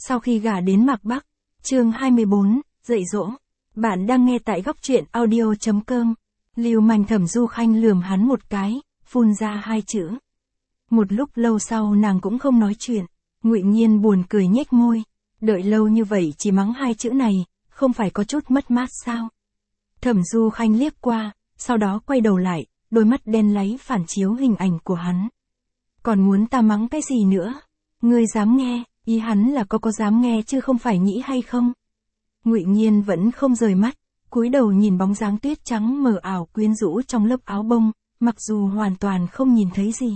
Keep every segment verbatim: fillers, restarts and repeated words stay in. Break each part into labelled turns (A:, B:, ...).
A: Sau khi gả đến Mạc Bắc, chương hai mươi bốn, dạy dỗ. Bạn đang nghe tại góc truyện audio.com. Lưu manh Thẩm Du Khanh lườm hắn một cái, phun ra hai chữ. Một lúc lâu sau nàng cũng không nói chuyện. Ngụy Nhiên buồn cười nhếch môi. Đợi lâu như vậy chỉ mắng hai chữ này, không phải có chút mất mát sao? Thẩm Du Khanh liếc qua, sau đó quay đầu lại, đôi mắt đen láy phản chiếu hình ảnh của hắn. Còn muốn ta mắng cái gì nữa? Ngươi dám nghe? Ý hắn là có có dám nghe chứ không phải nhĩ hay không? Ngụy Nhiên vẫn không rời mắt, cúi đầu nhìn bóng dáng tuyết trắng mờ ảo quyến rũ trong lớp áo bông, mặc dù hoàn toàn không nhìn thấy gì.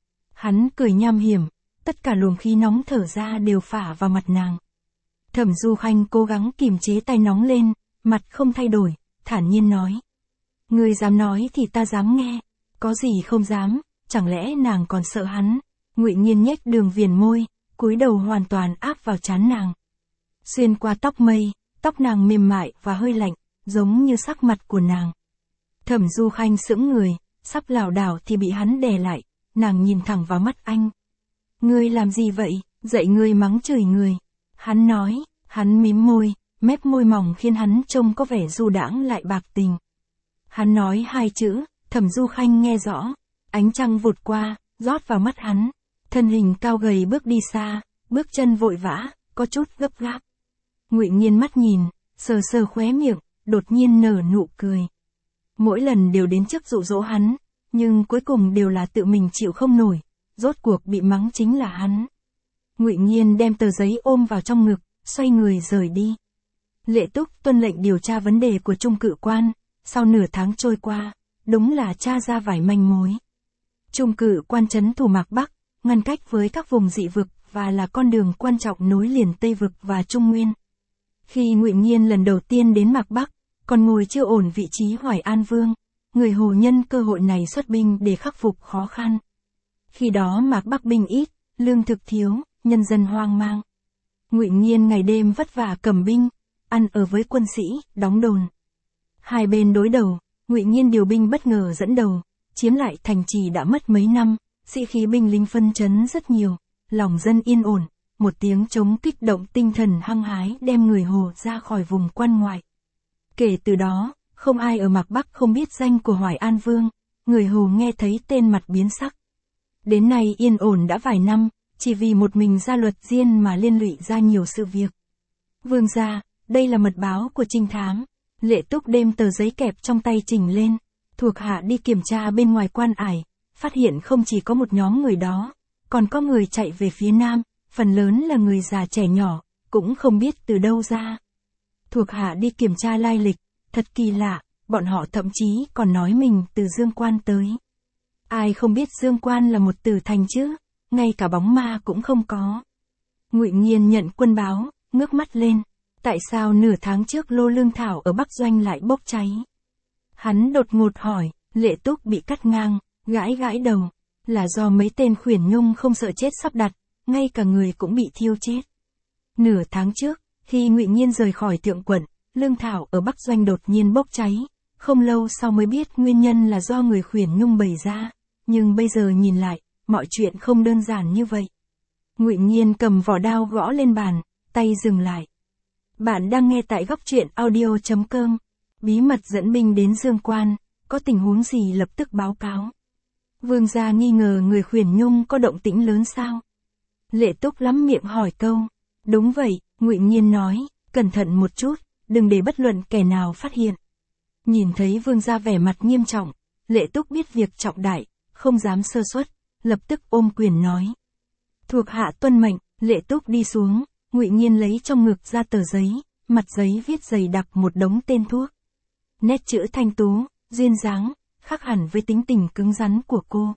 A: Hắn cười nham hiểm, tất cả luồng khí nóng thở ra đều phả vào mặt nàng. Thẩm Du Khanh cố gắng kìm chế tay nóng lên, mặt không thay đổi, thản nhiên nói. Ngươi dám nói thì ta dám nghe, có gì không dám, chẳng lẽ nàng còn sợ hắn? Ngụy Nhiên nhếch đường viền môi, cúi đầu hoàn toàn áp vào trán nàng. Xuyên qua tóc mây, tóc nàng mềm mại và hơi lạnh, giống như sắc mặt của nàng. Thẩm Du Khanh sững người, sắp lảo đảo thì bị hắn đè lại, nàng nhìn thẳng vào mắt anh. Ngươi làm gì vậy? Dạy ngươi mắng chửi người. Hắn nói, hắn mím môi, mép môi mỏng khiến hắn trông có vẻ du đãng lại bạc tình. Hắn nói hai chữ, Thẩm Du Khanh nghe rõ, ánh trăng vụt qua, rót vào mắt hắn. Thân hình cao gầy bước đi xa, bước chân vội vã, có chút gấp gáp. Ngụy Nhiên mắt nhìn, sờ sờ khóe miệng, đột nhiên nở nụ cười. Mỗi lần đều đến trước dụ dỗ hắn, nhưng cuối cùng đều là tự mình chịu không nổi, rốt cuộc bị mắng chính là hắn. Ngụy Nhiên đem tờ giấy ôm vào trong ngực, xoay người rời đi. Lệ Túc tuân lệnh điều tra vấn đề của Trung Cự Quan, sau nửa tháng trôi qua, đúng là tra ra vài manh mối. Trung Cự Quan trấn thủ Mạc Bắc, ngăn cách với các vùng dị vực và là con đường quan trọng nối liền Tây vực và Trung Nguyên. Khi Ngụy Nhiên lần đầu tiên đến Mạc Bắc, còn ngồi chưa ổn vị trí Hoài An Vương, người Hồ nhân cơ hội này xuất binh để khắc phục khó khăn. Khi đó Mạc Bắc binh ít, lương thực thiếu, nhân dân hoang mang. Ngụy Nhiên ngày đêm vất vả cầm binh, ăn ở với quân sĩ, đóng đồn. Hai bên đối đầu, Ngụy Nhiên điều binh bất ngờ dẫn đầu, chiếm lại thành trì đã mất mấy năm. Sĩ khí binh lính phân chấn rất nhiều, lòng dân yên ổn, một tiếng trống kích động tinh thần hăng hái đem người Hồ ra khỏi vùng quan ngoại. Kể từ đó, không ai ở Mạc Bắc không biết danh của Hoài An Vương, người Hồ nghe thấy tên mặt biến sắc. Đến nay yên ổn đã vài năm, chỉ vì một mình ra luật diên mà liên lụy ra nhiều sự việc. Vương gia, đây là mật báo của trinh thám. Lệ Túc đem tờ giấy kẹp trong tay trình lên, thuộc hạ đi kiểm tra bên ngoài quan ải. Phát hiện không chỉ có một nhóm người đó, còn có người chạy về phía nam, phần lớn là người già trẻ nhỏ, cũng không biết từ đâu ra. Thuộc hạ đi kiểm tra lai lịch, thật kỳ lạ, bọn họ thậm chí còn nói mình từ Dương Quan tới. Ai không biết Dương Quan là một tử thành chứ, ngay cả bóng ma cũng không có. Ngụy Nhiên nhận quân báo, ngước mắt lên, tại sao nửa tháng trước lô lương thảo ở Bắc Doanh lại bốc cháy? Hắn đột ngột hỏi, Lệ Túc bị cắt ngang. Gãi gãi đầu, là do mấy tên khuyển nhung không sợ chết sắp đặt, ngay cả người cũng bị thiêu chết. Nửa tháng trước, khi Ngụy Nhiên rời khỏi Thượng Quận, lương thảo ở Bắc Doanh đột nhiên bốc cháy, không lâu sau mới biết nguyên nhân là do người khuyển nhung bày ra, nhưng bây giờ nhìn lại, mọi chuyện không đơn giản như vậy. Ngụy Nhiên cầm vỏ đao gõ lên bàn, tay dừng lại. Bạn đang nghe tại góc truyện audio.com, bí mật dẫn binh đến Dương Quan, có tình huống gì lập tức báo cáo. Vương gia nghi ngờ người khuyển nhung có động tĩnh lớn sao? Lệ Túc lắm miệng hỏi câu. Đúng vậy, Ngụy Nhiên nói, cẩn thận một chút, đừng để bất luận kẻ nào phát hiện. Nhìn thấy vương gia vẻ mặt nghiêm trọng, Lệ Túc biết việc trọng đại, không dám sơ suất, lập tức ôm quyền nói. Thuộc hạ tuân mệnh. Lệ Túc đi xuống, Ngụy Nhiên lấy trong ngực ra tờ giấy, mặt giấy viết dày đặc một đống tên thuốc. Nét chữ thanh tú, duyên dáng, khác hẳn với tính tình cứng rắn của cô.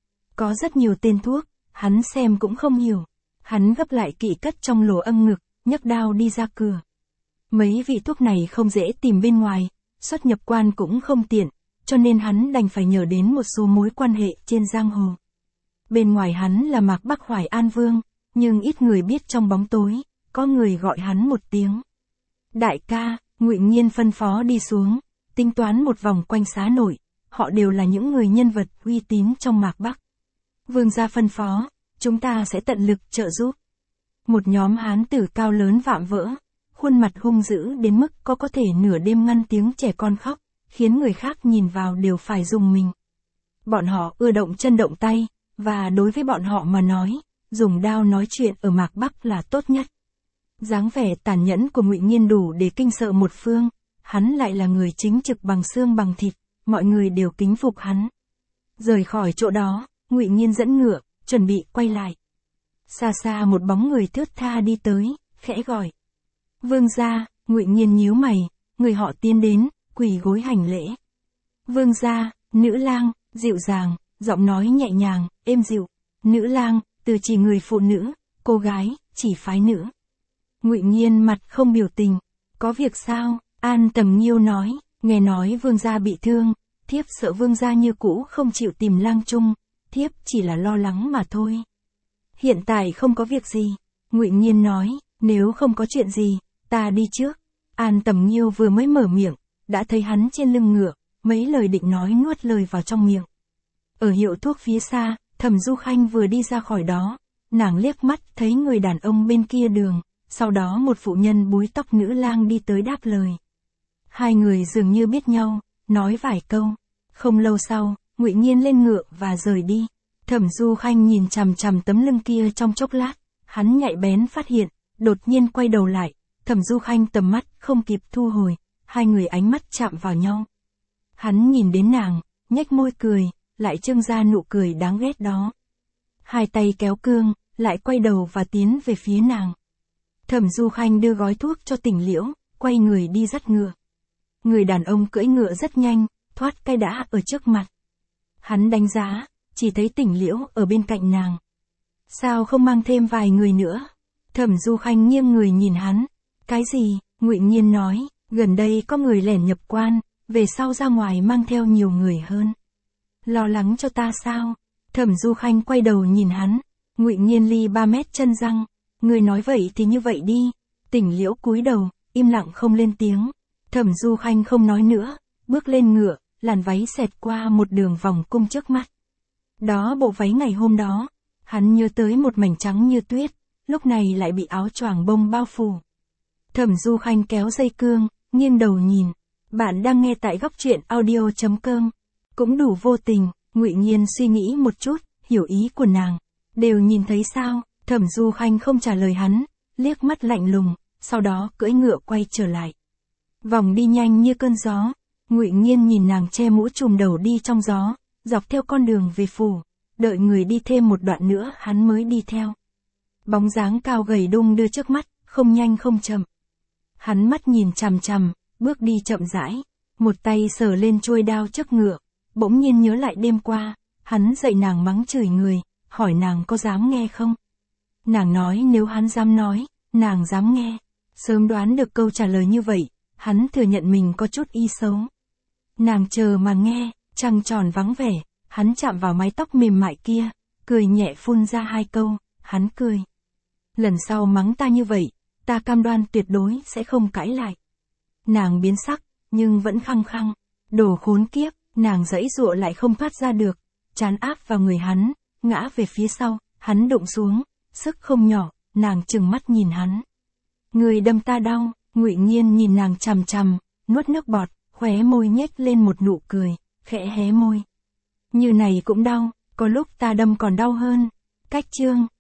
A: Có rất nhiều tên thuốc, hắn xem cũng không hiểu. Hắn gấp lại kỹ cất trong lỗ âm ngực, nhấc đao đi ra cửa. Mấy vị thuốc này không dễ tìm bên ngoài, xuất nhập quan cũng không tiện, cho nên hắn đành phải nhờ đến một số mối quan hệ trên giang hồ. Bên ngoài hắn là Mạc Bắc Hoài An Vương, nhưng ít người biết trong bóng tối, có người gọi hắn một tiếng. Đại ca, Ngụy Nhiên phân phó đi xuống, tính toán một vòng quanh xá nội. Họ đều là những người nhân vật uy tín trong Mạc Bắc. Vương gia phân phó, chúng ta sẽ tận lực trợ giúp. Một nhóm hán tử cao lớn vạm vỡ, khuôn mặt hung dữ đến mức có có thể nửa đêm ngăn tiếng trẻ con khóc, khiến người khác nhìn vào đều phải rùng mình. Bọn họ ưa động chân động tay, và đối với bọn họ mà nói, dùng đao nói chuyện ở Mạc Bắc là tốt nhất. Dáng vẻ tàn nhẫn của Ngụy Nghiên đủ để kinh sợ một phương, hắn lại là người chính trực bằng xương bằng thịt, mọi người đều kính phục hắn. Rời khỏi chỗ đó, Ngụy Nghiên dẫn ngựa, chuẩn bị quay lại. Xa xa một bóng người thướt tha đi tới, khẽ gọi. Vương gia. Ngụy Nghiên nhíu mày, người họ tiến đến, quỳ gối hành lễ. Vương gia. Nữ lang, dịu dàng, giọng nói nhẹ nhàng, êm dịu. Nữ lang, từ chỉ người phụ nữ, cô gái, chỉ phái nữ. Ngụy Nghiên mặt không biểu tình. Có việc sao? An Tầm Nghiêu nói, nghe nói vương gia bị thương, thiếp sợ vương gia như cũ không chịu tìm lang chung, thiếp chỉ là lo lắng mà thôi. Hiện tại không có việc gì. Ngụy Nghiên nói, nếu không có chuyện gì, ta đi trước. An Tầm Nghiêu vừa mới mở miệng, đã thấy hắn trên lưng ngựa, mấy lời định nói nuốt lời vào trong miệng. Ở hiệu thuốc phía xa, Thẩm Du Khanh vừa đi ra khỏi đó, nàng liếc mắt thấy người đàn ông bên kia đường, sau đó một phụ nhân búi tóc nữ lang đi tới đáp lời. Hai người dường như biết nhau, nói vài câu. Không lâu sau, Ngụy Nghiên lên ngựa và rời đi. Thẩm Du Khanh nhìn chằm chằm tấm lưng kia trong chốc lát, hắn nhạy bén phát hiện, đột nhiên quay đầu lại, Thẩm Du Khanh tầm mắt không kịp thu hồi, hai người ánh mắt chạm vào nhau. Hắn nhìn đến nàng, nhếch môi cười, lại trưng ra nụ cười đáng ghét đó. Hai tay kéo cương, lại quay đầu và tiến về phía nàng. Thẩm Du Khanh đưa gói thuốc cho Tỉnh Liễu, quay người đi dắt ngựa. Người đàn ông cưỡi ngựa rất nhanh, thoát cái đã ở trước mặt. Hắn đánh giá, chỉ thấy Tỉnh Liễu ở bên cạnh nàng. Sao không mang thêm vài người nữa? Thẩm Du Khanh nghiêng người nhìn hắn. Cái gì? Ngụy Nghiên nói, gần đây có người lẻn nhập quan, về sau ra ngoài mang theo nhiều người hơn. Lo lắng cho ta sao? Thẩm Du Khanh quay đầu nhìn hắn. Ngụy Nghiên ly ba mét chân răng. Người nói vậy thì như vậy đi. Tỉnh Liễu cúi đầu, im lặng không lên tiếng. Thẩm Du Khanh không nói nữa, bước lên ngựa, làn váy xẹt qua một đường vòng cung trước mắt. Đó bộ váy ngày hôm đó, hắn nhớ tới một mảnh trắng như tuyết, lúc này lại bị áo choàng bông bao phủ. Thẩm Du Khanh kéo dây cương, nghiêng đầu nhìn. Bạn đang nghe tại góc truyện audio chấm com. Cũng đủ vô tình, Ngụy Nghiên suy nghĩ một chút, hiểu ý của nàng. Đều nhìn thấy sao? Thẩm Du Khanh không trả lời hắn, liếc mắt lạnh lùng, sau đó cưỡi ngựa quay trở lại. Vòng đi nhanh như cơn gió, Ngụy Nghiên nhìn nàng che mũ trùm đầu đi trong gió, dọc theo con đường về phủ, đợi người đi thêm một đoạn nữa hắn mới đi theo. Bóng dáng cao gầy đung đưa trước mắt, không nhanh không chậm. Hắn mắt nhìn chằm chằm, bước đi chậm rãi, một tay sờ lên chuôi đao trước ngựa, bỗng nhiên nhớ lại đêm qua, hắn dạy nàng mắng chửi người, hỏi nàng có dám nghe không? Nàng nói nếu hắn dám nói, nàng dám nghe. Sớm đoán được câu trả lời như vậy, hắn thừa nhận mình có chút ý xấu. Nàng chờ mà nghe, trăng tròn vắng vẻ, hắn chạm vào mái tóc mềm mại kia, cười nhẹ phun ra hai câu, hắn cười. Lần sau mắng ta như vậy, ta cam đoan tuyệt đối sẽ không cãi lại. Nàng biến sắc, nhưng vẫn khăng khăng. Đồ khốn kiếp, nàng giãy giụa lại không thoát ra được, trán áp vào người hắn, ngã về phía sau, hắn đụng xuống, sức không nhỏ, nàng trừng mắt nhìn hắn. Người đâm ta đau. Ngụy Nghiên nhìn nàng chằm chằm, nuốt nước bọt, khóe môi nhếch lên một nụ cười, khẽ hé môi. Như này cũng đau, có lúc ta đâm còn đau hơn. Cách chương